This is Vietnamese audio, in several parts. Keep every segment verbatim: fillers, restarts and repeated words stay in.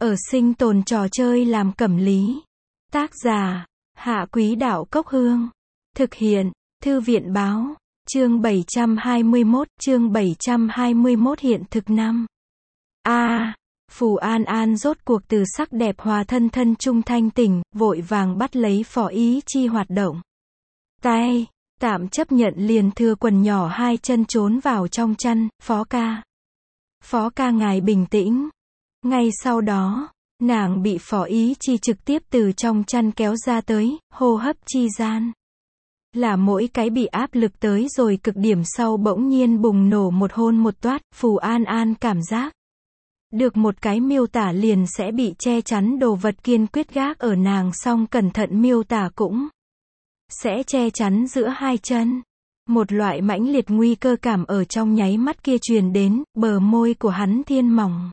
Ở sinh tồn trò chơi làm cẩm lý. Tác giả, Hạ Quý Đạo Cốc Hương. Thực hiện, Thư viện Báo. Chương bảy trăm hai mươi mốt, chương bảy trăm hai mươi mốt hiện thực năm. A, à, Phù An An rốt cuộc từ sắc đẹp hòa thân thân trung thanh tình, vội vàng bắt lấy Phó Ý Chi hoạt động. Tay, tạm chấp nhận liền thừa quần nhỏ hai chân trốn vào trong chăn, Phó ca. Phó ca ngài bình tĩnh. Ngay sau đó, nàng bị Phó Ý Chi trực tiếp từ trong chăn kéo ra tới, hô hấp chi gian. Là mỗi cái bị áp lực tới rồi cực điểm sau bỗng nhiên bùng nổ một hôn một toát, Phù An An cảm giác được một cái miêu tả liền sẽ bị che chắn đồ vật kiên quyết gác ở nàng, song cẩn thận miêu tả cũng sẽ che chắn giữa hai chân. Một loại mãnh liệt nguy cơ cảm ở trong nháy mắt kia truyền đến, bờ môi của hắn thiên mỏng.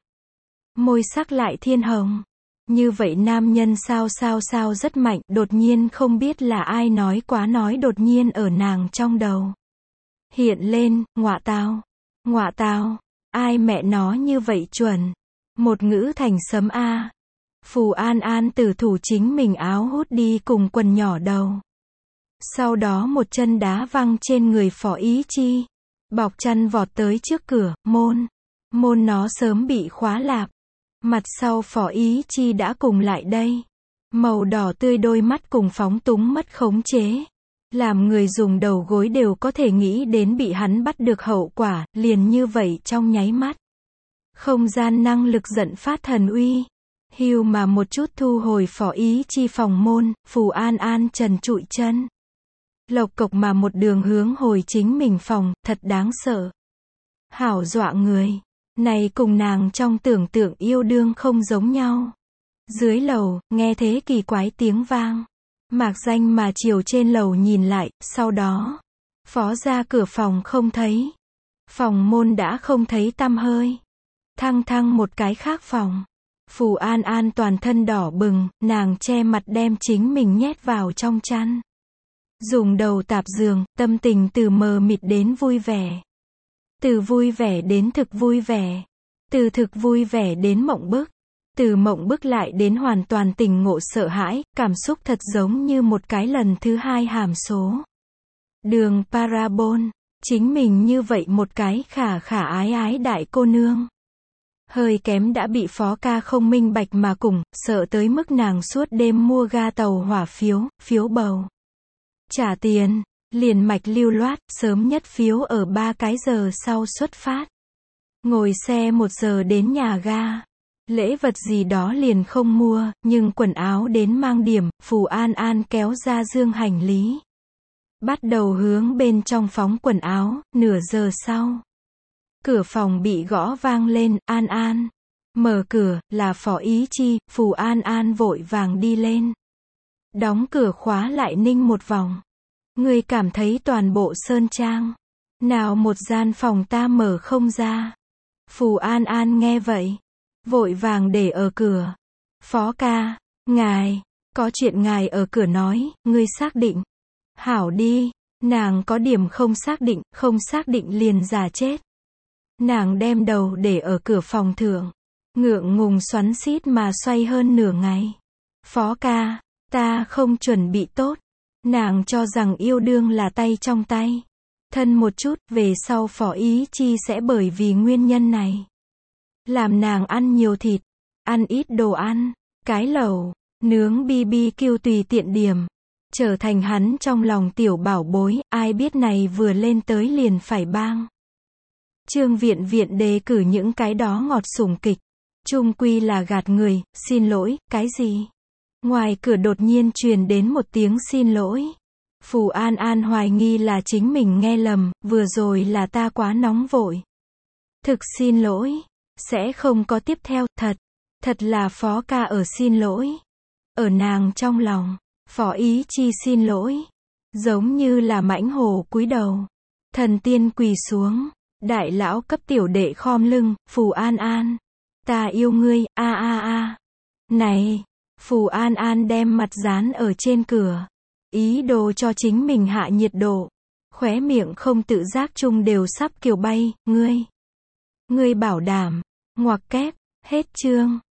Môi sắc lại thiên hồng. Như vậy nam nhân sao sao sao rất mạnh, đột nhiên không biết là ai nói quá nói đột nhiên ở nàng trong đầu. Hiện lên, ngọa tao. Ngọa tao. Ai mẹ nó như vậy chuẩn. Một ngữ thành sấm A. Phù An An từ thủ chính mình áo hút đi cùng quần nhỏ đầu. Sau đó một chân đá văng trên người Phó Ý Chi. Bọc chăn vọt tới trước cửa, môn. Môn nó sớm bị khóa lạp. Mặt sau Phó Ý Chi đã cùng lại đây. Màu đỏ tươi đôi mắt cùng phóng túng mất khống chế. Làm người dùng đầu gối đều có thể nghĩ đến bị hắn bắt được hậu quả, liền như vậy trong nháy mắt. Không gian năng lực giận phát thần uy. Hưu mà một chút thu hồi Phó Ý Chi phòng môn, Phù An An trần trụi chân. Lộc cộc mà một đường hướng hồi chính mình phòng, thật đáng sợ. Hảo dọa người. Này cùng nàng trong tưởng tượng yêu đương không giống nhau. Dưới lầu, nghe thế kỳ quái tiếng vang. Mạc danh mà chiều trên lầu nhìn lại, sau đó, Phó ra cửa phòng không thấy. Phòng môn đã không thấy tăm hơi. Thăng thăng một cái khác phòng. Phù An An toàn thân đỏ bừng, nàng che mặt đem chính mình nhét vào trong chăn. Dùng đầu tạp giường, tâm tình từ mờ mịt đến vui vẻ. Từ vui vẻ đến thực vui vẻ. Từ thực vui vẻ đến mộng bức. Từ mộng bức lại đến hoàn toàn tỉnh ngộ sợ hãi, cảm xúc thật giống như một cái lần thứ hai hàm số. Đường parabol. Chính mình như vậy một cái khả khả ái ái đại cô nương. Hơi kém đã bị Phó ca không minh bạch mà cùng, sợ tới mức nàng suốt đêm mua ga tàu hỏa phiếu, phiếu bầu. Trả tiền. Liền mạch lưu loát, sớm nhất phiếu ở ba cái giờ sau xuất phát. Ngồi xe một giờ đến nhà ga. Lễ vật gì đó liền không mua, nhưng quần áo đến mang điểm, Phù An An kéo ra dương hành lý. Bắt đầu hướng bên trong phóng quần áo, nửa giờ sau. Cửa phòng bị gõ vang lên, An An. Mở cửa, là Phó Ý Chi, Phù An An vội vàng đi lên. Đóng cửa khóa lại ninh một vòng. Ngươi cảm thấy toàn bộ sơn trang. Nào một gian phòng ta mở không ra. Phù An An nghe vậy. Vội vàng để ở cửa. Phó ca, ngài, có chuyện ngài ở cửa nói, ngươi xác định. Hảo đi, nàng có điểm không xác định, không xác định liền giả chết. Nàng đem đầu để ở cửa phòng thượng. Ngượng ngùng xoắn xít mà xoay hơn nửa ngày. Phó ca, ta không chuẩn bị tốt. Nàng cho rằng yêu đương là tay trong tay. Thân một chút, về sau Phó Ý Chi sẽ bởi vì nguyên nhân này. Làm nàng ăn nhiều thịt, ăn ít đồ ăn, cái lẩu, nướng bi bi kiu tùy tiện điểm. Trở thành hắn trong lòng tiểu bảo bối, ai biết này vừa lên tới liền phải bang. Trương Viện Viện đề cử những cái đó ngọt sủng kịch. Chung quy là gạt người, xin lỗi, cái gì? Ngoài cửa đột nhiên truyền đến một tiếng xin lỗi. Phù An An hoài nghi là chính mình nghe lầm, vừa rồi là ta quá nóng vội. Thực xin lỗi. Sẽ không có tiếp theo, thật. Thật là Phó ca ở xin lỗi. Ở nàng trong lòng, Phó Ý Chi xin lỗi. Giống như là mãnh hổ cúi đầu. Thần tiên quỳ xuống. Đại lão cấp tiểu đệ khom lưng, Phù An An. Ta yêu ngươi, a a a. Này. Phù An An đem mặt dán ở trên cửa. Ý đồ cho chính mình hạ nhiệt độ. Khóe miệng không tự giác chung đều sắp kiều bay, ngươi. Ngươi bảo đảm. Ngoặc kép, hết chương.